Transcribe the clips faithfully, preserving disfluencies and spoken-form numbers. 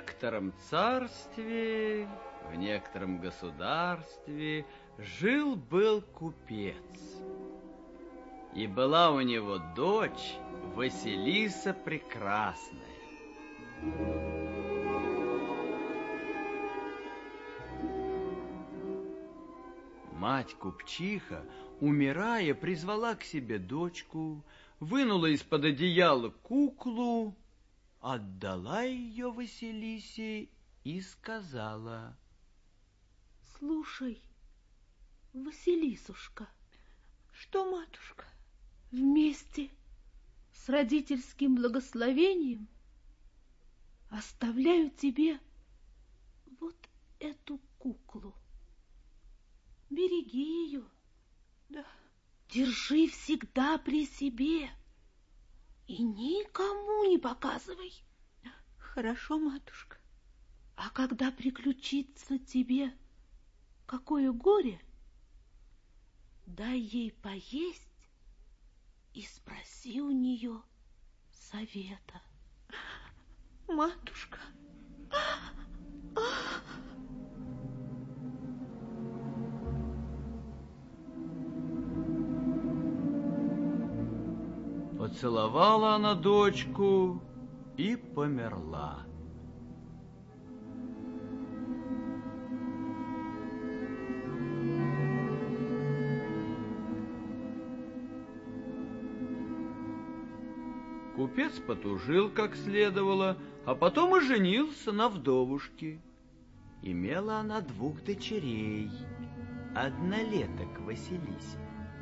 некотором царстве, в некотором государстве жил-был купец. И была у него дочь Василиса Прекрасная. Мать-купчиха, умирая, призвала к себе дочку, вынула из-под одеяла куклу, отдала ее Василисе и сказала: слушай, Василисушка. Что, матушка? Вместе с родительским благословением оставляю тебе вот эту куклу. Береги ее. Да. Держи всегда при себе и никому не показывай. Хорошо, матушка. А когда приключится тебе какое горе, дай ей поесть и спроси у нее совета. Матушка. Поцеловала она дочку и померла. Купец потужил как следовало, а потом и женился на вдовушке. Имела она двух дочерей, однолеток Василисе.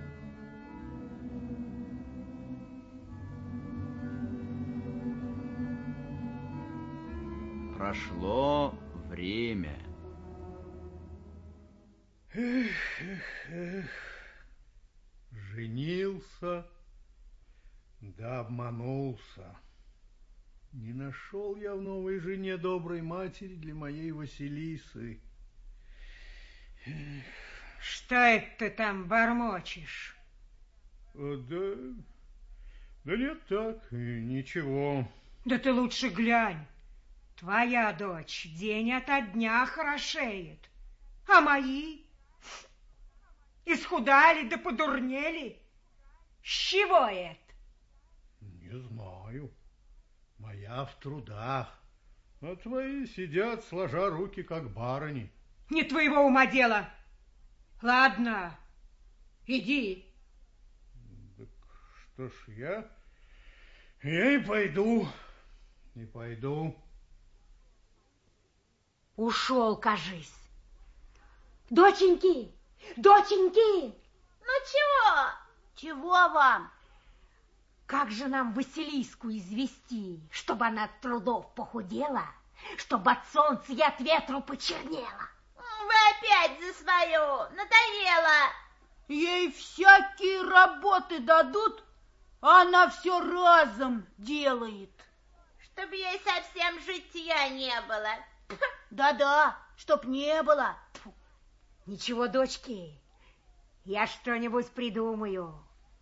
Прошло время. Эх, эх, эх, женился, да обманулся. Не нашел я в новой жене доброй матери для моей Василисы. Эх. Что это ты там бормочешь? А, да, да нет так, ничего. Да ты лучше глянь. Твоя дочь день ото дня хорошеет, а мои исхудали да подурнели. С чего это? Не знаю. Моя в трудах, а твои сидят, сложа руки, как барыни. Не твоего ума дело. Ладно, иди. Так что ж, я, я и пойду, и пойду. Ушел, кажись. Доченьки, доченьки! Ну чего? Чего вам? Как же нам Василиску извести, чтобы она от трудов похудела, чтобы от солнца и от ветру почернела? Вы опять за свое, надоело. Ей всякие работы дадут, а она все разом делает. Чтоб ей совсем житья не было. Да-да, чтоб не было. Ничего, дочки, я что-нибудь придумаю.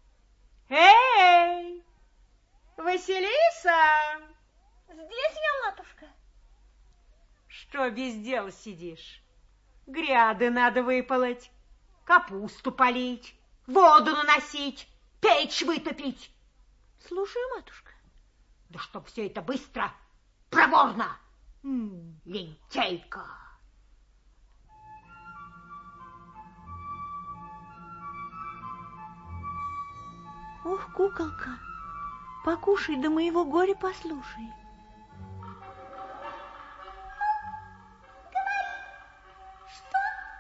Эй, Василиса! Здесь я, матушка. Что без дела сидишь? Гряды надо выполоть, капусту полить, воду наносить, печь вытопить. Слушаю, матушка. Да чтоб все это быстро, проворно. М, лентяйка. Ох, куколка, покушай, да моего горя послушай. Говори, что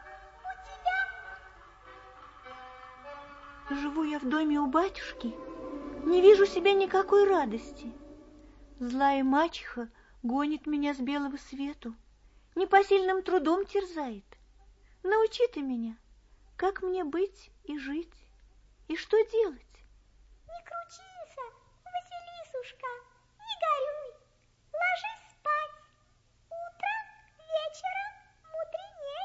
у тебя? Живу я в доме у батюшки, не вижу себе никакой радости. Злая мачеха гонит меня с белого свету, непосильным трудом терзает. Научи ты меня, как мне быть и жить, и что делать? Не кручися, Василисушка, не горюй, ложись спать. Утром, вечером мудреней.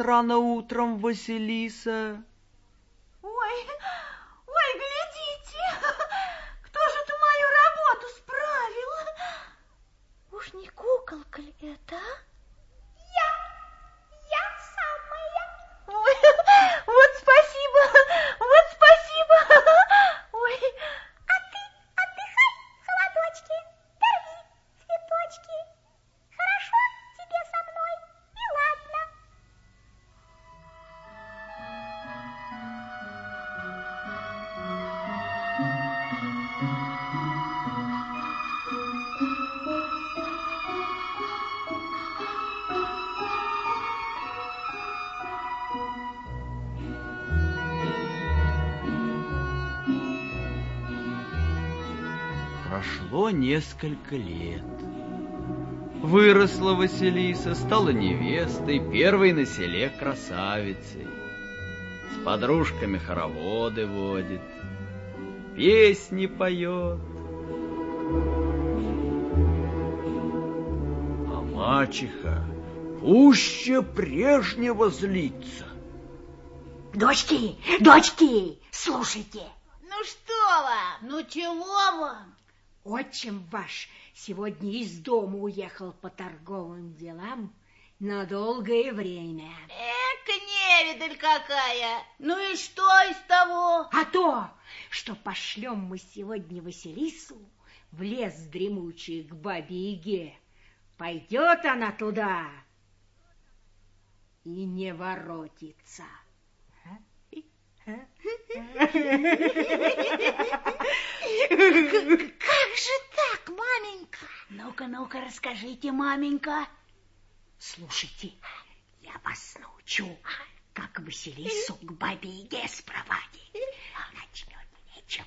рано утром Василиса. Ой, ой, глядите, кто же это мою работу справил? Уж не куколка ли это, а? Я, я самая. Ой, вот спасибо, вот спасибо. Ой, а ты отдыхай, холодочки, дари цветочки. Хорошо тебе со мной, и ладно. Прошло несколько лет. Выросла Василиса, стала невестой, первой на селе красавицей. С подружками хороводы водит, песни поет. А мачеха пуще прежнего злится. Дочки, дочки, слушайте. Ну что вам? Ну чего вам? Отчим ваш сегодня из дома уехал по торговым делам на долгое время. Эка невидаль какая! Ну и что из того? А то, что пошлем мы сегодня Василису в лес дремучий к бабе-яге. Пойдет она туда и не воротится. Как же так, маменька? Ну-ка, ну-ка, расскажите, маменька. Слушайте, я вас научу, как Василису к бабе-яге спровадить. Начнет вечер.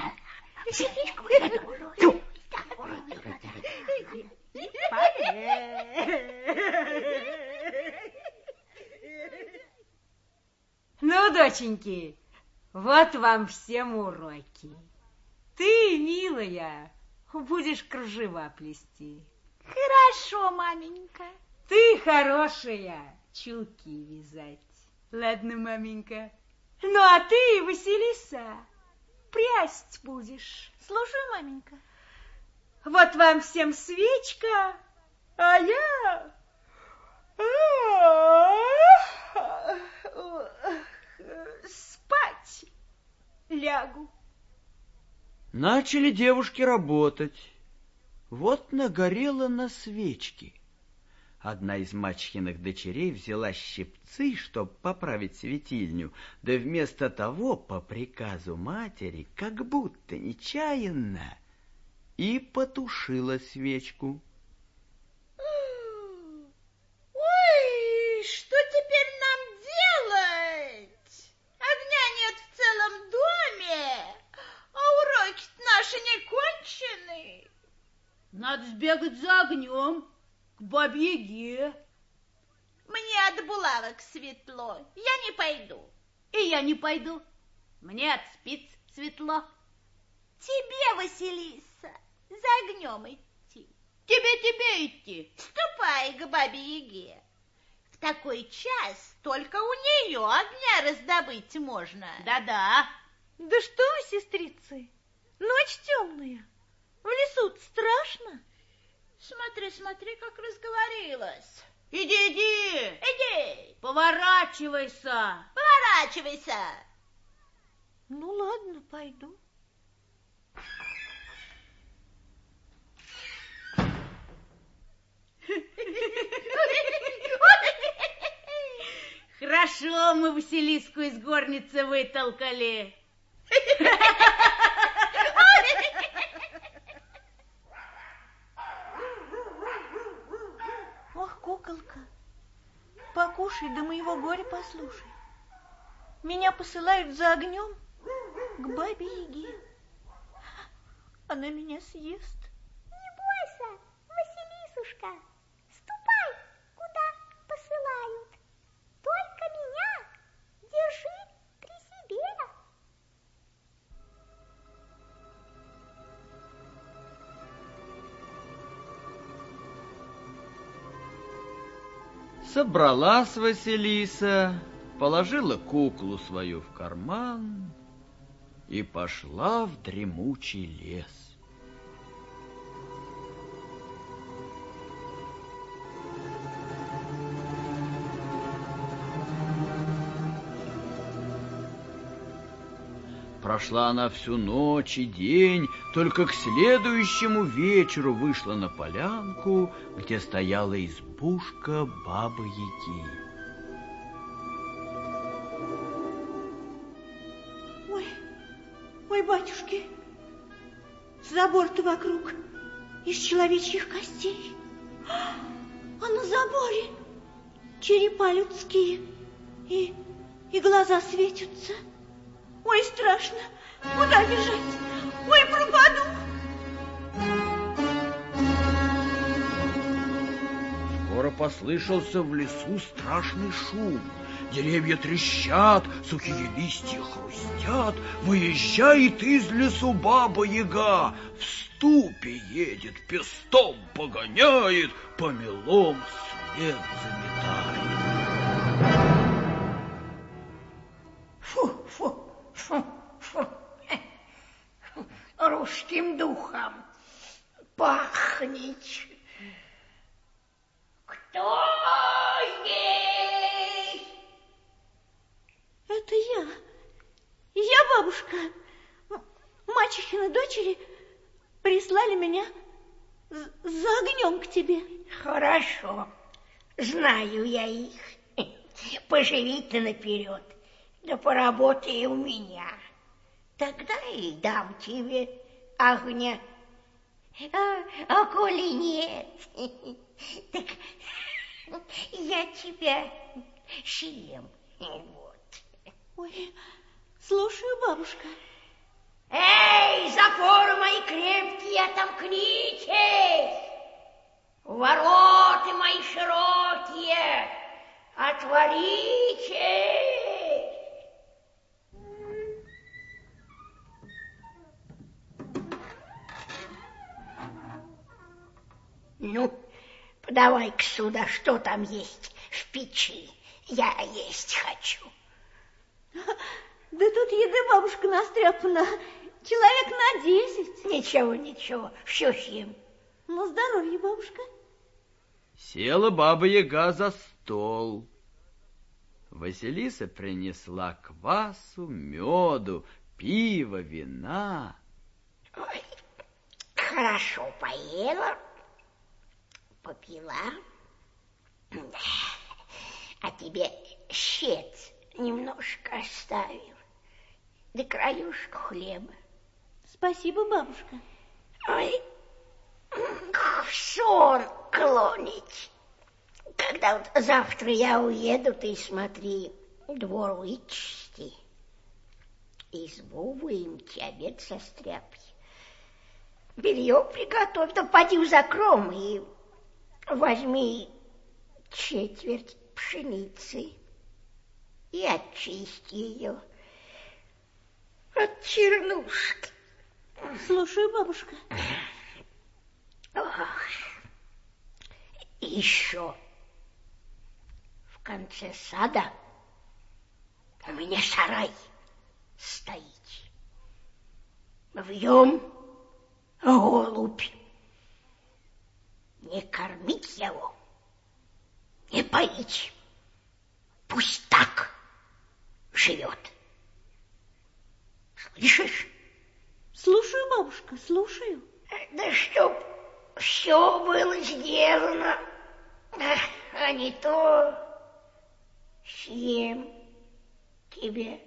Ну, доченьки, вот вам всем уроки. Ты, милая, будешь кружева плести. Хорошо, маменька. Ты, хорошая, чулки вязать. Ладно, маменька. Ну, а ты, Василиса, прясть будешь. слушаю, маменька. Вот вам всем свечка, а я... спать лягу. Начали девушки работать. Вот нагорело на свечке. Одна из мачехиных дочерей взяла щипцы, чтоб поправить светильню, да вместо того, по приказу матери, как будто нечаянно, и потушила свечку. Ой, что теперь нам делать? Огня нет в целом доме, а уроки наши не кончены. Надо сбегать за огнем к бабе-яге. Мне от булавок светло, я не пойду. И я не пойду. Мне от спиц светло. Тебе, Василиса, за огнем идти. Тебе, тебе идти. Ступай к бабе-яге. В такой час только у нее огня раздобыть можно. Да-да. Да что вы, сестрицы, ночь темная, в лесу страшно. Смотри, смотри, как разговорилась. Иди, иди. Иди, Поворачивайся. поворачивайся. Ну, ладно, пойду. Хорошо мы Василиску из горницы вытолкали. Ох, куколка, покушай, да моего горя послушай. Меня посылают за огнем к бабе-яге. Она меня съест. Не бойся, Василисушка, ступай, куда посылают. Только меня держи при себе. Собралась Василиса, положила куклу свою в карман и пошла в дремучий лес. Прошла она всю ночь и день, только к следующему вечеру вышла на полянку, где стояла избушка Бабы-Яги. Ой, ой, батюшки, забор-то вокруг из человечьих костей, а на заборе черепа людские, и, и глаза светятся. Ой, страшно, куда бежать? Ой, пропаду. Скоро послышался в лесу страшный шум. Деревья трещат, сухие листья хрустят. Выезжает из лесу Баба-Яга, в ступе едет, пестом погоняет, помелом след заметает. Фу, фу. Фу, фу. Русским духом пахнет. Кто здесь? Это я. Я, бабушка. Мачехины дочери прислали меня за огнем к тебе. Хорошо. Знаю я их. Поживи ты наперед. Да поработай у меня. Тогда и дам тебе огня. А, а коли нет, так я тебя съем. Вот. Ой, слушаю, бабушка. Эй, запоры мои крепкие, отомкнитесь! Ворота мои широкие, отворите! Ну, подавай-ка сюда, что там есть в печи. Я есть хочу. Да тут еды, бабушка, настряпана человек на десять. Ничего, ничего, все съем. На здоровье, бабушка. Села Баба-Яга за стол. Василиса принесла квасу, меду, пива, вина. Ой, хорошо поела, попила. А тебе щец немножко оставил, да краюшку хлеба. Спасибо, бабушка. Ой, сон клонит. Когда вот завтра я уеду, ты смотри, двор вычисти, избу выемти, обед состряпай, белье приготовь, да поди в закром и возьми четверть пшеницы и очисти ее от чернушки. Слушаю, бабушка. Ох. Еще в конце сада у меня сарай стоит. В нем голубь. Не кормить его, не поить. Пусть так живет. Слышишь? Слушаю, бабушка, слушаю. Да чтоб все было сделано, а не то съем тебе.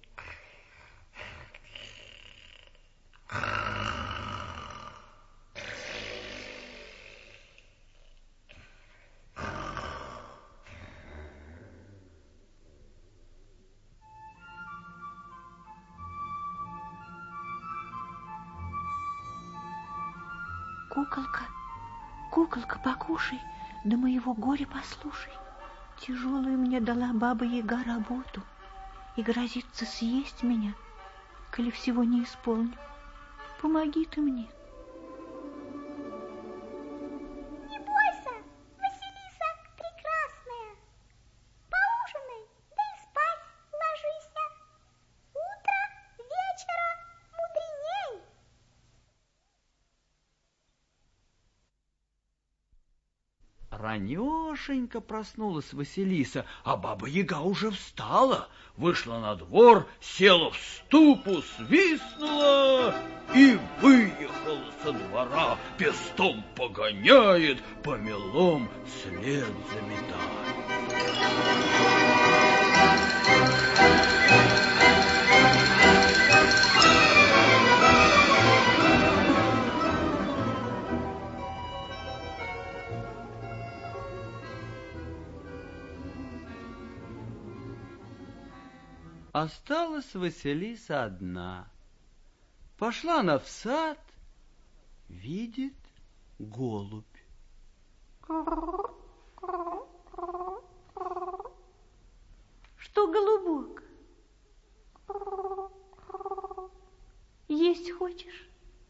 Куколка, куколка, покушай, да моего горя послушай. Тяжелую мне дала Баба-Яга работу и грозится съесть меня, коли всего не исполню. Помоги ты мне. Не бойся, Василиса прекрасная. Ранешенько проснулась Василиса, а Баба-Яга уже встала, вышла на двор, села в ступу, свистнула и выехала со двора, пестом погоняет, помелом след заметает. Осталась Василиса одна. Пошла она в сад, видит голубь. Что, голубок, есть хочешь?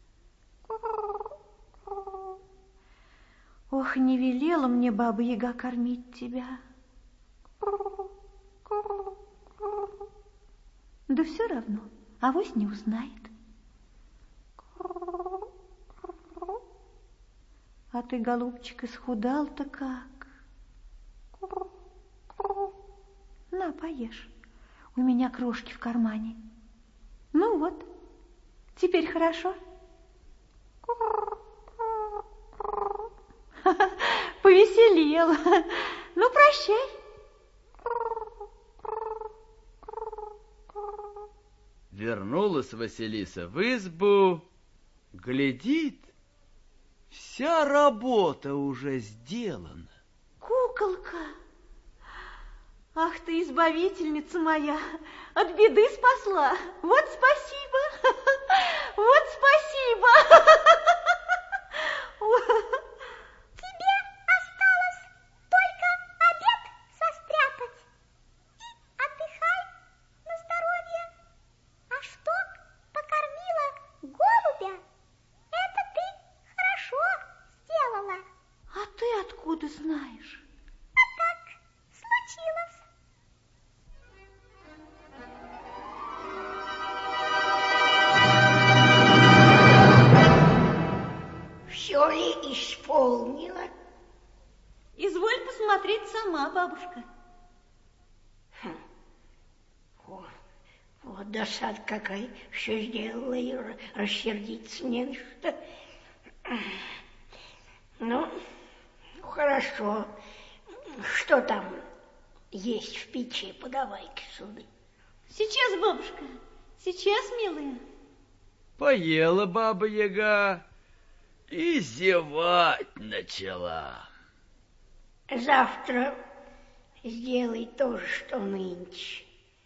Ох, не велела мне Баба-Яга кормить тебя. Да все равно, авось не узнает. А ты, голубчик, исхудал-то как. На, поешь. У меня крошки в кармане. Ну вот, теперь хорошо? Повеселела. Ну, прощай. Вернулась Василиса в избу, глядит, вся работа уже сделана. Куколка, ах ты, избавительница моя, от беды спасла. Вот спасибо, вот спасибо. Тебе осталось только обед состряпать. И отдыхай на здоровье. А что покормила голубя, это ты хорошо сделала. А ты откуда знаешь? А так случилось. Все ли исполнила? Изволь посмотреть сама, бабушка. Хм. О, вот досада какая, все сделала, и рассердиться не на что. Ну, хорошо. Что там есть в печи? Подавай-ка сюда. Сейчас, бабушка, сейчас, милая. Поела Баба-Яга и зевать начала. Завтра сделай то же, что нынче.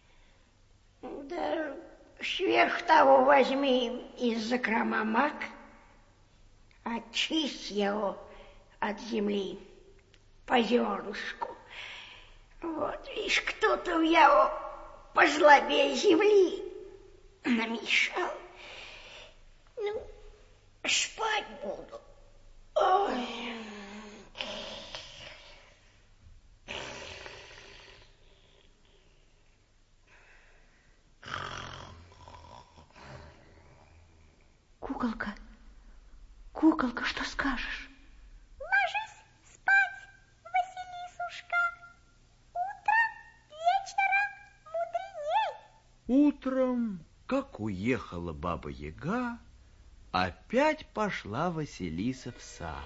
Да сверх того возьми из закрома мак, очисть его от земли по зернышку. Вот, видишь, кто-то я пожлобее земли намешал. Ну, спать буду. Ой. Куколка, куколка, что скажешь? Ложись спать, Василисушка. Утром, вечером мудреней. Утром, как уехала Баба-Яга, опять пошла Василиса в сад.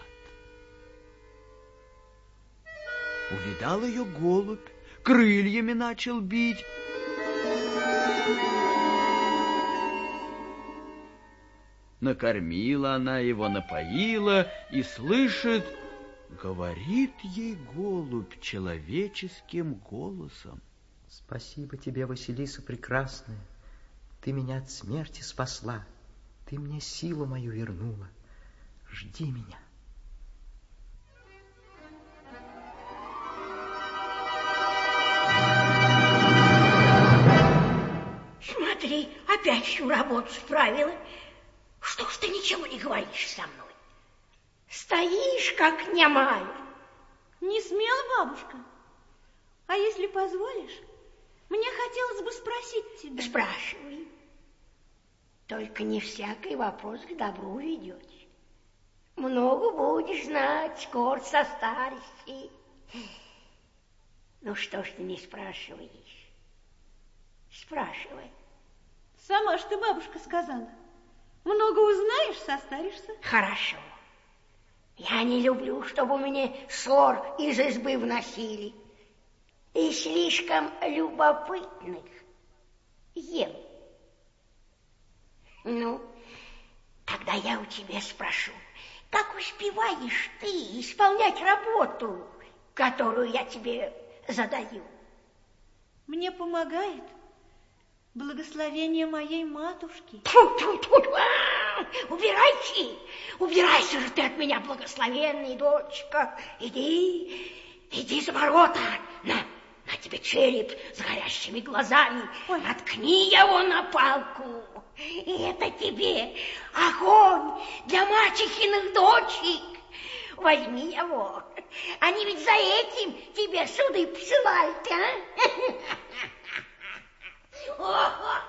Увидал ее голубь, крыльями начал бить. Накормила она его, напоила и слышит, говорит ей голубь человеческим голосом. Спасибо тебе, Василиса прекрасная, ты меня от смерти спасла, ты мне силу мою вернула, жди меня. Смотри, опять всю работу справила. Что ж ты ничего не говоришь со мной? Стоишь, как немая. Не смела, бабушка? А если позволишь, мне хотелось бы спросить тебя. Спрашивай. Только не всякий вопрос к добру ведете. много будешь знать, скоро состаришься. Ну что ж ты не спрашиваешь? Спрашивай. Сама ж ты, бабушка, сказала. Много узнаешь, состаришься. Хорошо. Я не люблю, чтобы мне ссор из избы вносили. И слишком любопытных ем. Ну, тогда я у тебя спрошу, как успеваешь ты исполнять работу, которую я тебе задаю? Мне помогает благословение моей матушки. Тьфу-тьфу-тьфу! Убирайся! Убирайся же ты от меня, благословенная дочка! Иди, иди за ворота! На, на тебе череп с горящими глазами! Ой. Наткни его на палку! И это тебе огонь для мачехиных дочек! Возьми его! Они ведь за этим тебе суды посылают, а?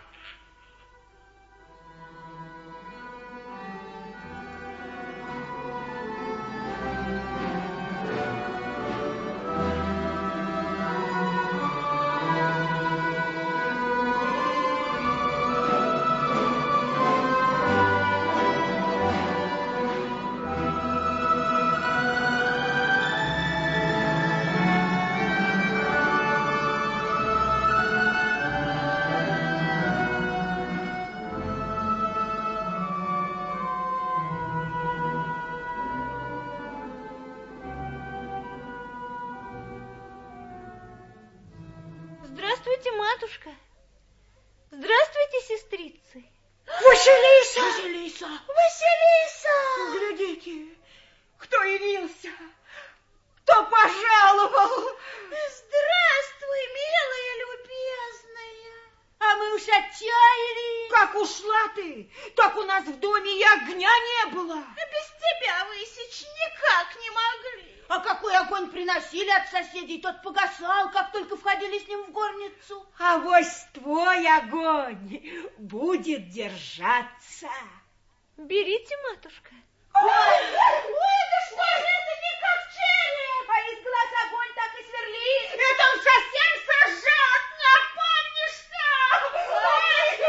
Здравствуйте, матушка. Здравствуйте, сестрицы. Василиса! Василиса! Василиса! Глядите, кто явился, кто пожаловал. Здравствуй, милая, любезная. А мы уж отчаяли. Как ушла ты, так у нас в доме и огня не было. Без тебя высечь никак не могли. А какой огонь приносили от соседей, тот погасал, как только входили с ним в горницу. А вось твой огонь будет держаться. Берите, матушка. Ой, ой, да что же это, не как череп, а из глаз огонь так и сверлит. Это он совсем сожжет, не опомнишься. Ой,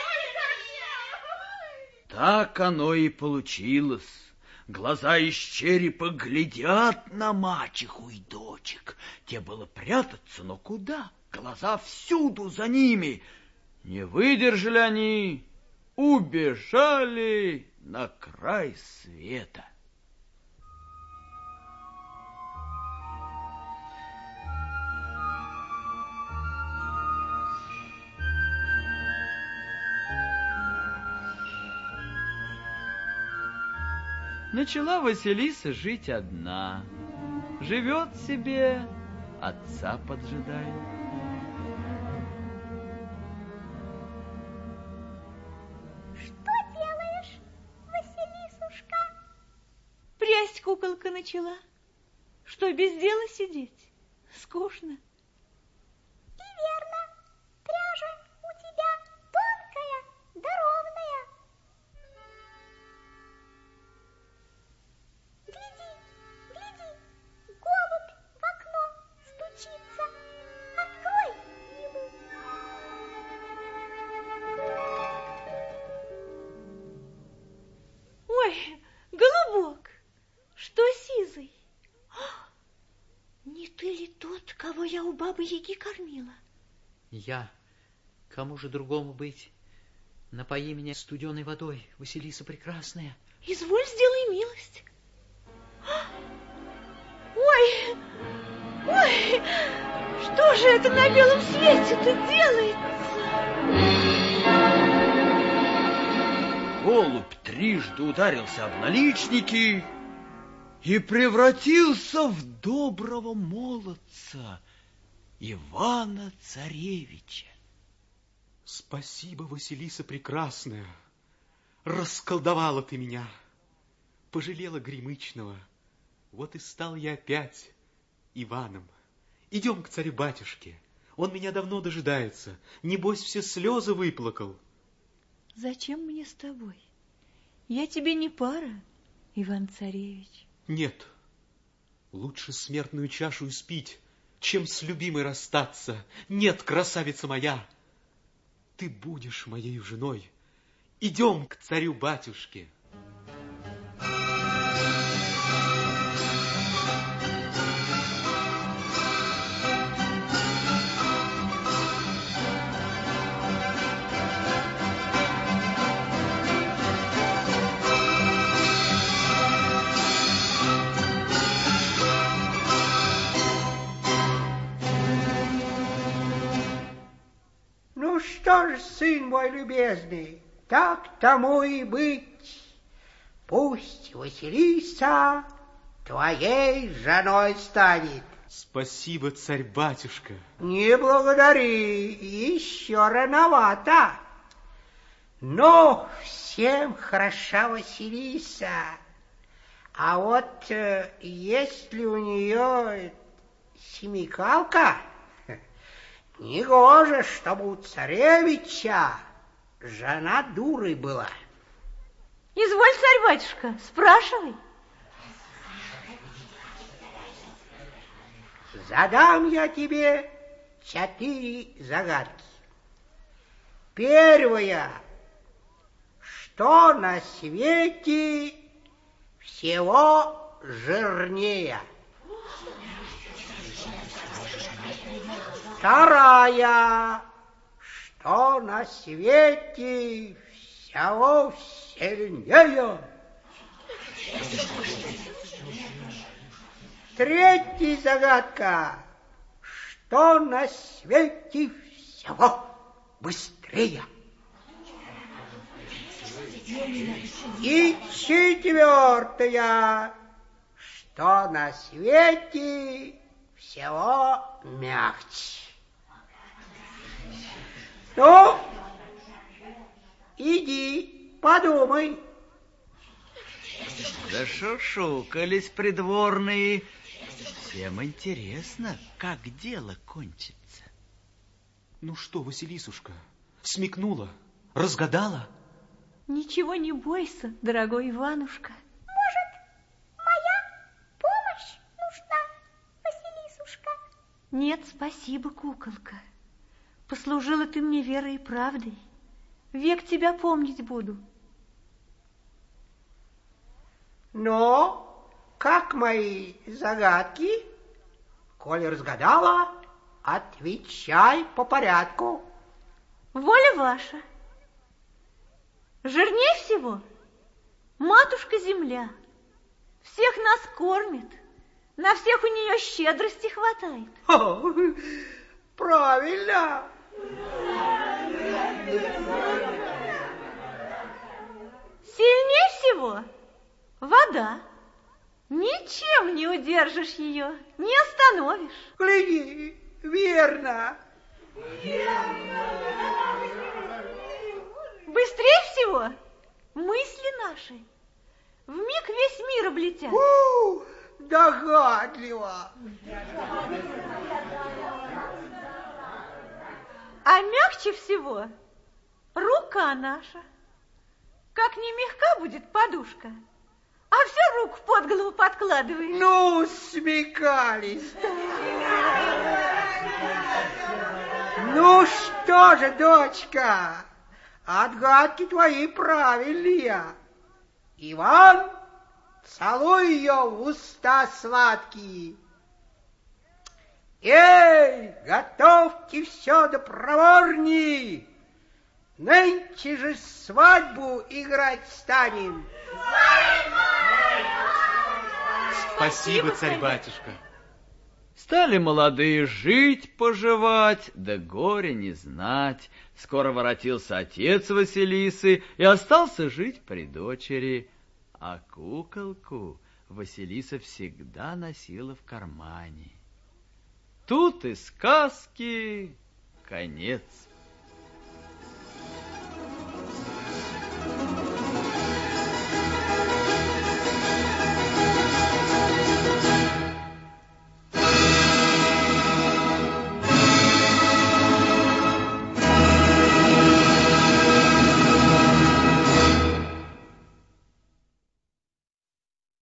ой, ой, Так оно и получилось. Глаза из черепа глядят на мачеху и дочек. Те было прятаться, но куда? Глаза всюду за ними. Не выдержали они, убежали на край света. Начала Василиса жить одна. Живет себе, отца поджидает. Что делаешь, Василисушка? Прясть куколка начала. Что, без дела сидеть? Скучно. И верно. Пряжа у тебя тонкая да ровная. Гляди, гляди, голубь в окно стучится. Открой ему. Ой, голубок, что сизый? Не ты ли тот, кого я у бабы-яги кормила? Я. Кому же другому быть? Напои меня студеной водой, Василиса прекрасная. Изволь, сделай милость. Ой, ой, что же это на белом свете-то делается? Голубь трижды ударился об наличники и превратился в доброго молодца Ивана-царевича. Спасибо, Василиса прекрасная. Расколдовала ты меня, пожалела Гремычного. Вот и стал я опять Иваном. Идем к царю-батюшке. Он меня давно дожидается. Небось, все слезы выплакал. Зачем мне с тобой? Я тебе не пара Иван-царевич? Нет, лучше смертную чашу испить, чем с любимой расстаться. Нет, красавица моя, ты будешь моей женой. Идем к царю-батюшке. Ну что ж, сын мой любезный, так тому и быть. Пусть Василиса твоей женой станет. Спасибо, царь-батюшка. Не благодари, еще рановато. Но всем хороша Василиса. А вот э, есть ли у нее смекалка, негоже, чтобы у царевича жена дурой была. Изволь, царь-батюшка, спрашивай. Задам я тебе четыре загадки. Первая. Что на свете всего жирнее? Вторая. Что на свете всего сильнее? Третья загадка. Что на свете всего быстрее? И четвертая. Что на свете всего мягче? Ну, иди, подумай. Зашушукались придворные. Всем интересно, как дело кончится. Ну что, Василисушка, смекнула, разгадала? Ничего не бойся, дорогой Иванушка. Может, моя помощь нужна, Василисушка? Нет, спасибо, куколка. Послужила ты мне верой и правдой. Век тебя помнить буду. Но как мои загадки? Коли разгадала, отвечай по порядку. Воля ваша. Жирней всего матушка-земля. Всех нас кормит. На всех у нее щедрости хватает. О, правильно. Сильнее всего вода. Ничем не удержишь ее, не остановишь. Гляди, верно. Быстрее всего мысли наши. Вмиг весь мир облетят. У, догадливо. А мягче всего рука наша. Как не мягка будет подушка, а все руку под голову подкладываешь. Ну, смекались. Ну что же, дочка, отгадки твои правильные. Иван, целуй ее в уста сладкие. Эй, готовьте все до проворней. Нынче же свадьбу играть станем. Спасибо, царь-батюшка. Стали молодые жить-поживать, да горе не знать. Скоро воротился отец Василисы и остался жить при дочери. А куколку Василиса всегда носила в кармане. Тут и сказки конец.